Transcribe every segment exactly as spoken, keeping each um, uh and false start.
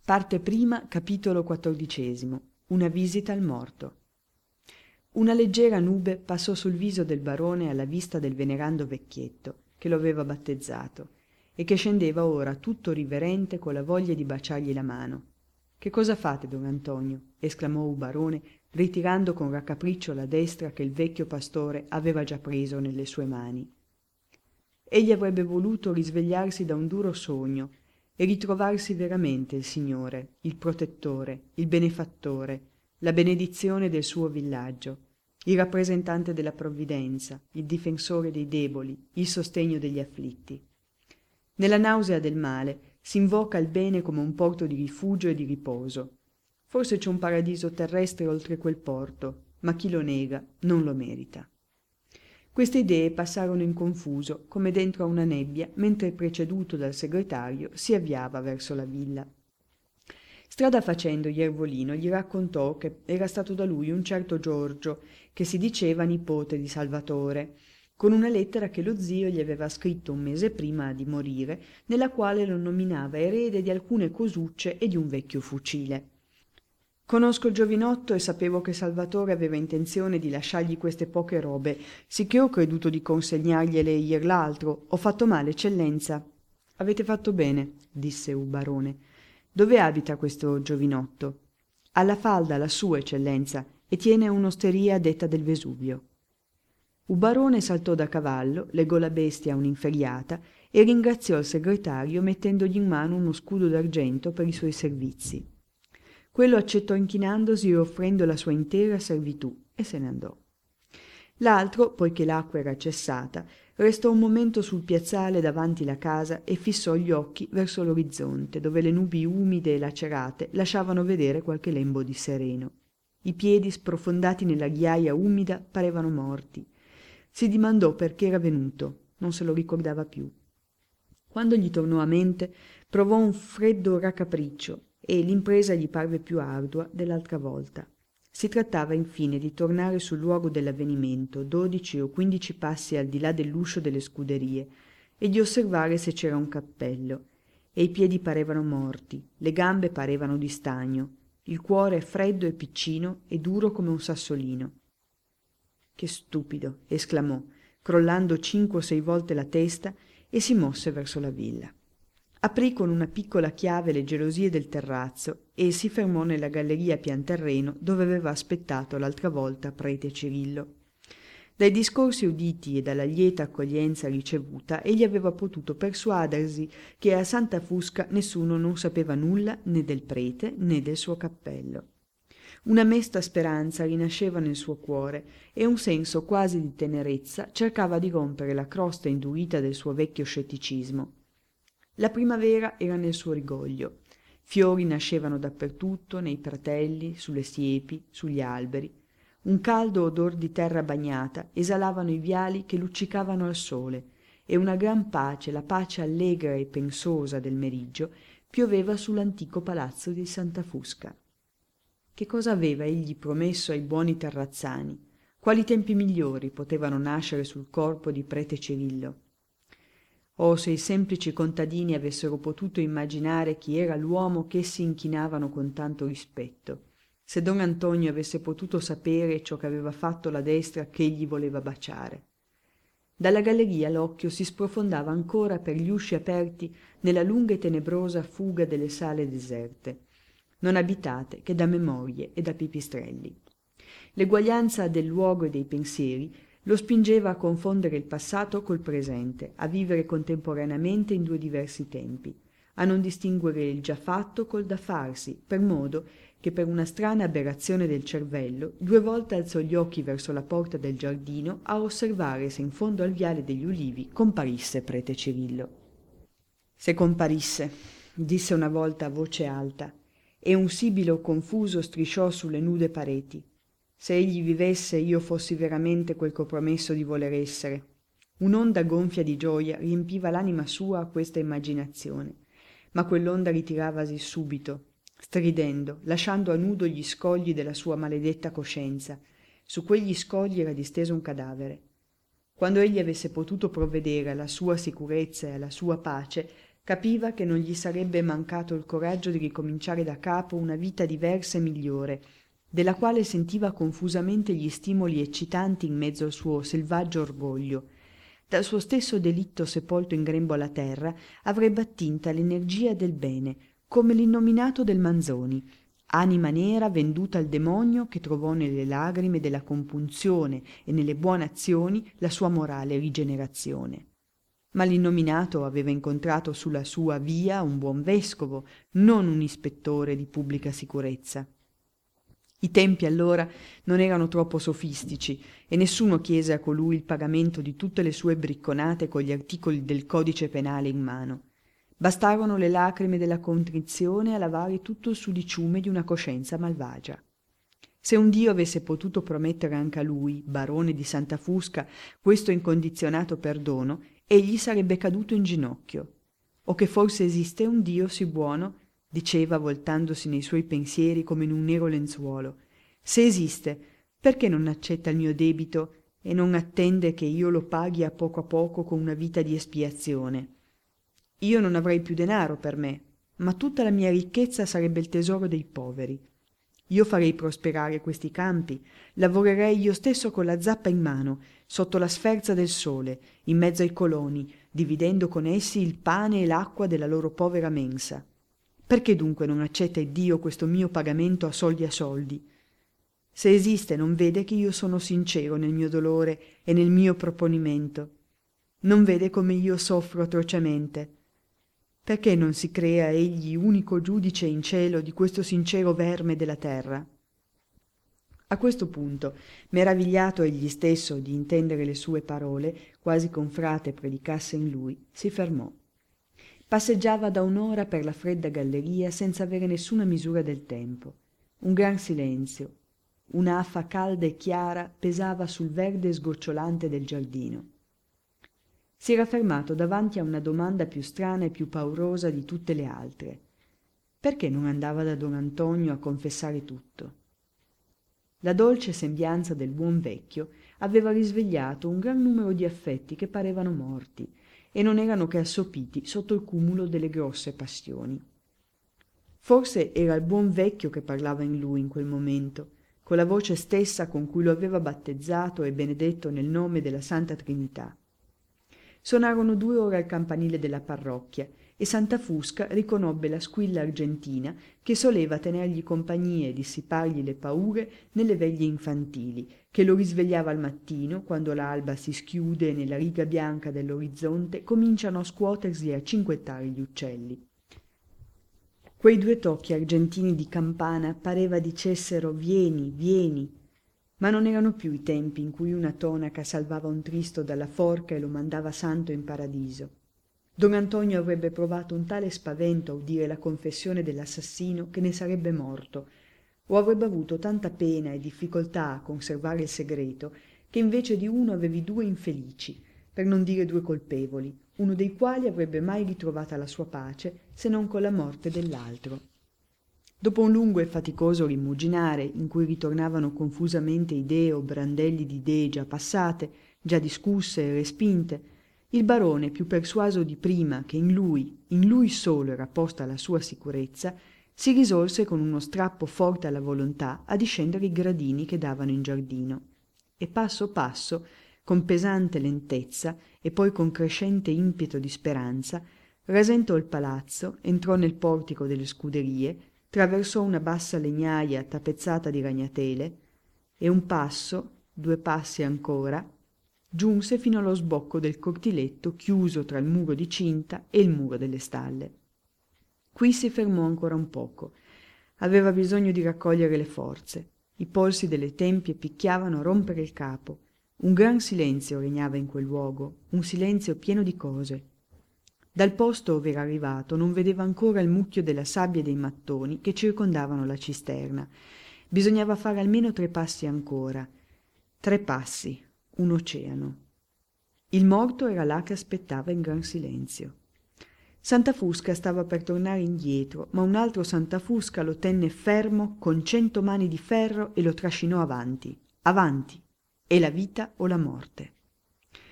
Parte prima, capitolo quattordicesimo. Una visita al morto. Una leggera nube passò sul viso del barone alla vista del venerando vecchietto, che lo aveva battezzato, e che scendeva ora tutto riverente con la voglia di baciargli la mano. «Che cosa fate, don Antonio?» esclamò il barone, ritirando con raccapriccio la destra che il vecchio pastore aveva già preso nelle sue mani. Egli avrebbe voluto risvegliarsi da un duro sogno e ritrovarsi veramente il Signore, il protettore, il benefattore, la benedizione del suo villaggio, il rappresentante della provvidenza, il difensore dei deboli, il sostegno degli afflitti. Nella nausea del male si invoca il bene come un porto di rifugio e di riposo. Forse c'è un paradiso terrestre oltre quel porto, ma chi lo nega non lo merita. Queste idee passarono in confuso, come dentro a una nebbia, mentre preceduto dal segretario si avviava verso la villa. Strada facendo, Iervolino gli raccontò che era stato da lui un certo Giorgio, che si diceva nipote di Salvatore, con una lettera che lo zio gli aveva scritto un mese prima di morire, nella quale lo nominava erede di alcune cosucce e di un vecchio fucile. «Conosco il giovinotto e sapevo che Salvatore aveva intenzione di lasciargli queste poche robe, sicché ho creduto di consegnargliele ier l'altro. Ho fatto male, eccellenza?» «Avete fatto bene», disse il barone. «Dove abita questo giovinotto?» «Alla falda, lassù, eccellenza, e tiene un'osteria detta del Vesuvio». Il barone saltò da cavallo, legò la bestia a un'inferriata e ringraziò il segretario mettendogli in mano uno scudo d'argento per i suoi servizi. Quello accettò inchinandosi e offrendo la sua intera servitù e se ne andò. L'altro, poiché l'acqua era cessata, restò un momento sul piazzale davanti la casa e fissò gli occhi verso l'orizzonte, dove le nubi umide e lacerate lasciavano vedere qualche lembo di sereno. I piedi sprofondati nella ghiaia umida parevano morti. Si dimandò perché era venuto, non se lo ricordava più. Quando gli tornò a mente, provò un freddo raccapriccio e l'impresa gli parve più ardua dell'altra volta. Si trattava infine di tornare sul luogo dell'avvenimento, dodici o quindici passi al di là dell'uscio delle scuderie, e di osservare se c'era un cappello. E i piedi parevano morti, le gambe parevano di stagno, il cuore freddo e piccino e duro come un sassolino. «Che stupido!» esclamò, crollando cinque o sei volte la testa, e si mosse verso la villa. Aprì con una piccola chiave le gelosie del terrazzo e si fermò nella galleria a pian terreno dove aveva aspettato l'altra volta prete Cirillo. Dai discorsi uditi e dalla lieta accoglienza ricevuta egli aveva potuto persuadersi che a Santa Fusca nessuno non sapeva nulla né del prete né del suo cappello. Una mesta speranza rinasceva nel suo cuore e un senso quasi di tenerezza cercava di rompere la crosta indurita del suo vecchio scetticismo. La primavera era nel suo rigoglio. Fiori nascevano dappertutto, nei pratelli, sulle siepi, sugli alberi. Un caldo odor di terra bagnata esalavano i viali che luccicavano al sole, e una gran pace, la pace allegra e pensosa del meriggio, pioveva sull'antico palazzo di Santa Fusca. Che cosa aveva egli promesso ai buoni terrazzani? Quali tempi migliori potevano nascere sul corpo di prete Cirillo? Oh, se i semplici contadini avessero potuto immaginare chi era l'uomo ch'essi inchinavano con tanto rispetto! Se don Antonio avesse potuto sapere ciò che aveva fatto la destra che egli voleva baciare! Dalla galleria l'occhio si sprofondava ancora per gli usci aperti nella lunga e tenebrosa fuga delle sale deserte, non abitate che da memorie e da pipistrelli. L'eguaglianza del luogo e dei pensieri lo spingeva a confondere il passato col presente, a vivere contemporaneamente in due diversi tempi, a non distinguere il già fatto col da farsi, per modo che per una strana aberrazione del cervello due volte alzò gli occhi verso la porta del giardino a osservare se in fondo al viale degli ulivi comparisse prete Cirillo. «Se comparisse», disse una volta a voce alta, e un sibilo confuso strisciò sulle nude pareti. «Se egli vivesse io fossi veramente quel che ho promesso di voler essere». Un'onda gonfia di gioia riempiva l'anima sua a questa immaginazione, ma quell'onda ritiravasi subito, stridendo, lasciando a nudo gli scogli della sua maledetta coscienza. Su quegli scogli era disteso un cadavere. Quando egli avesse potuto provvedere alla sua sicurezza e alla sua pace, Capiva che non gli sarebbe mancato il coraggio di ricominciare da capo una vita diversa e migliore, della quale sentiva confusamente gli stimoli eccitanti in mezzo al suo selvaggio orgoglio. Dal suo stesso delitto sepolto in grembo alla terra avrebbe attinta l'energia del bene, come l'innominato del Manzoni, anima nera venduta al demonio che trovò nelle lagrime della compunzione e nelle buone azioni la sua morale rigenerazione. Ma l'innominato aveva incontrato sulla sua via un buon vescovo, non un ispettore di pubblica sicurezza. I tempi allora non erano troppo sofistici e nessuno chiese a colui il pagamento di tutte le sue bricconate con gli articoli del codice penale in mano. Bastarono le lacrime della contrizione a lavare tutto il sudiciume di una coscienza malvagia. Se un Dio avesse potuto promettere anche a lui, barone di Santa Fusca, questo incondizionato perdono, egli sarebbe caduto in ginocchio. O che forse esiste un Dio sì buono, diceva voltandosi nei suoi pensieri come in un nero lenzuolo. Se esiste, perché non accetta il mio debito e non attende che io lo paghi a poco a poco con una vita di espiazione? Io non avrei più denaro per me, ma tutta la mia ricchezza sarebbe il tesoro dei poveri. Io farei prosperare questi campi, lavorerei io stesso con la zappa in mano, sotto la sferza del sole, in mezzo ai coloni, dividendo con essi il pane e l'acqua della loro povera mensa. Perché dunque non accetta Dio questo mio pagamento a soldi a soldi? Se esiste, non vede che io sono sincero nel mio dolore e nel mio proponimento? Non vede come io soffro atrocemente? Perché non si crea egli unico giudice in cielo di questo sincero verme della terra? A questo punto, meravigliato egli stesso di intendere le sue parole, quasi che un frate predicasse in lui, si fermò. Passeggiava da un'ora per la fredda galleria senza avere nessuna misura del tempo. Un gran silenzio, un'afa calda e chiara pesava sul verde sgocciolante del giardino. Si era fermato davanti a una domanda più strana e più paurosa di tutte le altre. Perché non andava da don Antonio a confessare tutto? La dolce sembianza del buon vecchio aveva risvegliato un gran numero di affetti che parevano morti e non erano che assopiti sotto il cumulo delle grosse passioni. Forse era il buon vecchio che parlava in lui in quel momento, con la voce stessa con cui lo aveva battezzato e benedetto nel nome della Santa Trinità. Sonarono due ore al campanile della parrocchia e Santa Fusca riconobbe la squilla argentina che soleva tenergli compagnia e dissipargli le paure nelle veglie infantili, che lo risvegliava al mattino quando l'alba si schiude e nella riga bianca dell'orizzonte cominciano a scuotersi e a cinguettare gli uccelli. Quei due tocchi argentini di campana pareva dicessero «Vieni, vieni», ma non erano più i tempi in cui una tonaca salvava un tristo dalla forca e lo mandava santo in paradiso. Don Antonio avrebbe provato un tale spavento a udire la confessione dell'assassino che ne sarebbe morto, o avrebbe avuto tanta pena e difficoltà a conservare il segreto che invece di uno avevi due infelici, per non dire due colpevoli, uno dei quali avrebbe mai ritrovata la sua pace se non con la morte dell'altro. Dopo un lungo e faticoso rimuginare, in cui ritornavano confusamente idee o brandelli di idee già passate, già discusse e respinte, il barone, più persuaso di prima che in lui, in lui solo era posta la sua sicurezza, si risolse con uno strappo forte alla volontà a discendere i gradini che davano in giardino. E passo passo, con pesante lentezza e poi con crescente impeto di speranza, rasentò il palazzo, entrò nel portico delle scuderie, traversò una bassa legnaia tappezzata di ragnatele e un passo, due passi ancora, giunse fino allo sbocco del cortiletto chiuso tra il muro di cinta e il muro delle stalle. Qui si fermò ancora un poco. Aveva bisogno di raccogliere le forze. I polsi delle tempie picchiavano a rompere il capo. Un gran silenzio regnava in quel luogo, un silenzio pieno di cose. Dal posto ove era arrivato non vedeva ancora il mucchio della sabbia e dei mattoni che circondavano la cisterna. Bisognava fare almeno tre passi ancora. Tre passi, un oceano. Il morto era là che aspettava in gran silenzio. Santa Fusca stava per tornare indietro, ma un altro Santa Fusca lo tenne fermo con cento mani di ferro e lo trascinò avanti, avanti, e la vita o la morte.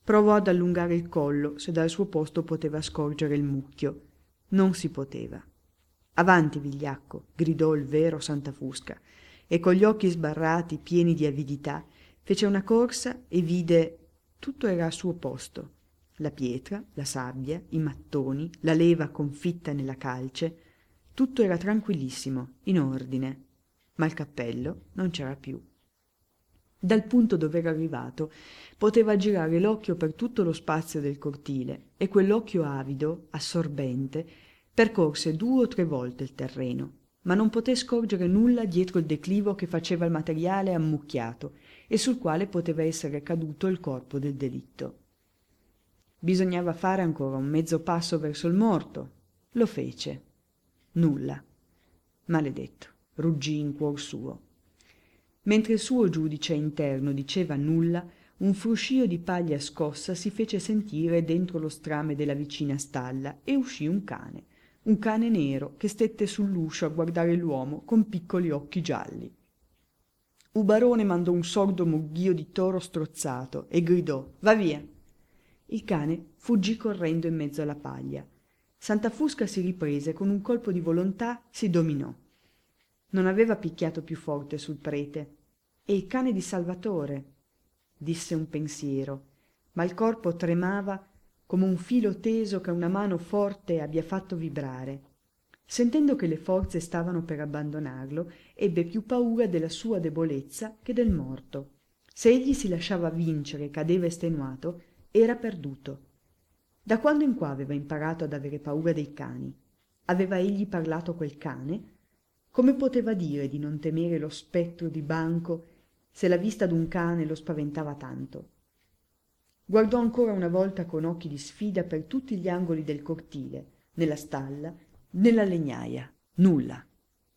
Provò ad allungare il collo se dal suo posto poteva scorgere il mucchio. Non si poteva. «Avanti, vigliacco!» gridò il vero Santafusca, e con gli occhi sbarrati, pieni di avidità, fece una corsa e vide tutto era al suo posto. La pietra, la sabbia, i mattoni, la leva confitta nella calce, tutto era tranquillissimo, in ordine, ma il cappello non c'era più. Dal punto dove era arrivato poteva girare l'occhio per tutto lo spazio del cortile, e quell'occhio avido, assorbente, percorse due o tre volte il terreno, ma non poté scorgere nulla dietro il declivo che faceva il materiale ammucchiato e sul quale poteva essere caduto il corpo del delitto. Bisognava fare ancora un mezzo passo verso il morto. Lo fece. Nulla. Maledetto, ruggì in cuor suo. Mentre il suo giudice interno diceva nulla, un fruscio di paglia scossa si fece sentire dentro lo strame della vicina stalla e uscì un cane, un cane nero che stette sull'uscio a guardare l'uomo con piccoli occhi gialli. Ubarone mandò un sordo mugghio di toro strozzato e gridò: «Va via!» Il cane fuggì correndo in mezzo alla paglia. Santafusca si riprese, con un colpo di volontà si dominò. Non aveva picchiato più forte sul prete. «È il cane di Salvatore», disse un pensiero, ma il corpo tremava come un filo teso che una mano forte abbia fatto vibrare. Sentendo che le forze stavano per abbandonarlo, ebbe più paura della sua debolezza che del morto. Se egli si lasciava vincere e cadeva estenuato, era perduto. Da quando in qua aveva imparato ad avere paura dei cani? Aveva egli parlato quel cane? Come poteva dire di non temere lo spettro di Banco se la vista d'un cane lo spaventava tanto? Guardò ancora una volta con occhi di sfida per tutti gli angoli del cortile, nella stalla, nella legnaia. Nulla.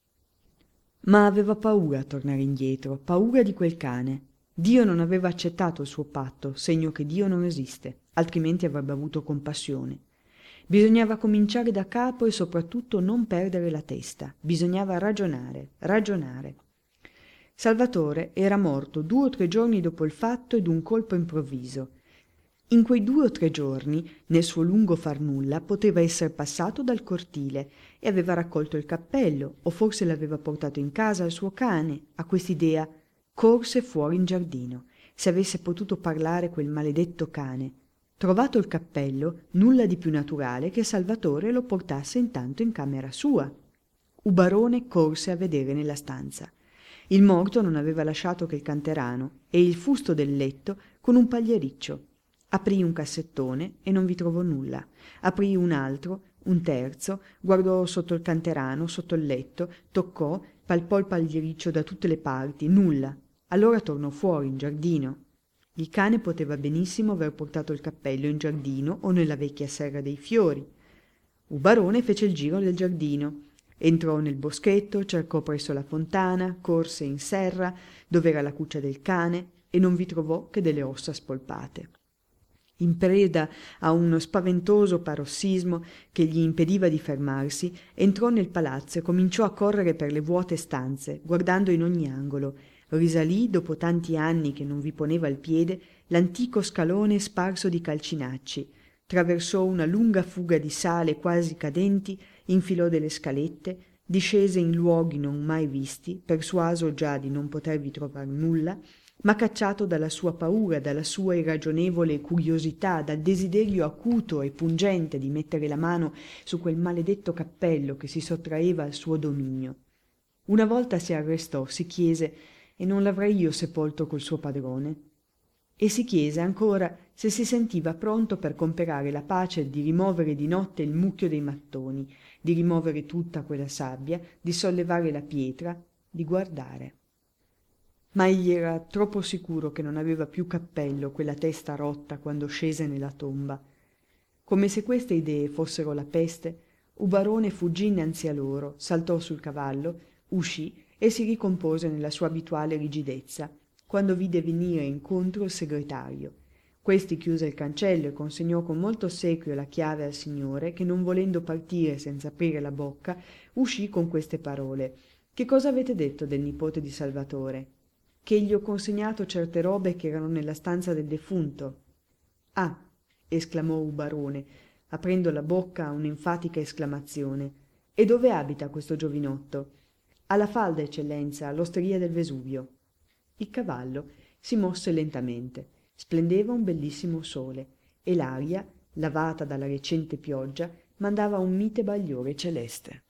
Ma aveva paura a tornare indietro, paura di quel cane. Dio non aveva accettato il suo patto, segno che Dio non esiste, altrimenti avrebbe avuto compassione. Bisognava cominciare da capo e soprattutto non perdere la testa. Bisognava ragionare, ragionare. Salvatore era morto due o tre giorni dopo il fatto e d'un colpo improvviso. In quei due o tre giorni, nel suo lungo far nulla, poteva essere passato dal cortile e aveva raccolto il cappello, o forse l'aveva portato in casa al suo cane. A quest'idea corse fuori in giardino. Se avesse potuto parlare quel maledetto cane. Trovato il cappello, nulla di più naturale che Salvatore lo portasse intanto in camera sua. Ubarone corse a vedere nella stanza. Il morto non aveva lasciato che il canterano e il fusto del letto con un pagliericcio. Aprì un cassettone e non vi trovò nulla. Aprì un altro, un terzo, guardò sotto il canterano, sotto il letto, toccò, palpò il pagliericcio da tutte le parti, nulla. Allora tornò fuori in giardino. Il cane poteva benissimo aver portato il cappello in giardino o nella vecchia serra dei fiori. Ubarone fece il giro del giardino. Entrò nel boschetto, cercò presso la fontana, corse in serra, dove era la cuccia del cane, e non vi trovò che delle ossa spolpate. In preda a uno spaventoso parossismo che gli impediva di fermarsi, entrò nel palazzo e cominciò a correre per le vuote stanze, guardando in ogni angolo. Risalì, dopo tanti anni che non vi poneva il piede, l'antico scalone sparso di calcinacci, traversò una lunga fuga di sale quasi cadenti, infilò delle scalette, discese in luoghi non mai visti, persuaso già di non potervi trovar nulla, ma cacciato dalla sua paura, dalla sua irragionevole curiosità, dal desiderio acuto e pungente di mettere la mano su quel maledetto cappello che si sottraeva al suo dominio. Una volta si arrestò, si chiese: «E non l'avrei io sepolto col suo padrone?» E si chiese ancora se si sentiva pronto per comperare la pace di rimovere di notte il mucchio dei mattoni, di rimovere tutta quella sabbia, di sollevare la pietra, di guardare. Ma egli era troppo sicuro che non aveva più cappello quella testa rotta quando scese nella tomba. Come se queste idee fossero la peste, Ubarone fuggì innanzi a loro, saltò sul cavallo, uscì e si ricompose nella sua abituale rigidezza, quando vide venire incontro il segretario. Questi chiuse il cancello e consegnò con molto ossequio la chiave al signore, che non volendo partire senza aprire la bocca, uscì con queste parole: «Che cosa avete detto del nipote di Salvatore?» «Che gli ho consegnato certe robe che erano nella stanza del defunto». «Ah!» esclamò Ubarone, aprendo la bocca a un'enfatica esclamazione. «E dove abita questo giovinotto?» «Alla falda, eccellenza, all'osteria del Vesuvio». Il cavallo si mosse lentamente. Splendeva un bellissimo sole e l'aria, lavata dalla recente pioggia, mandava un mite bagliore celeste.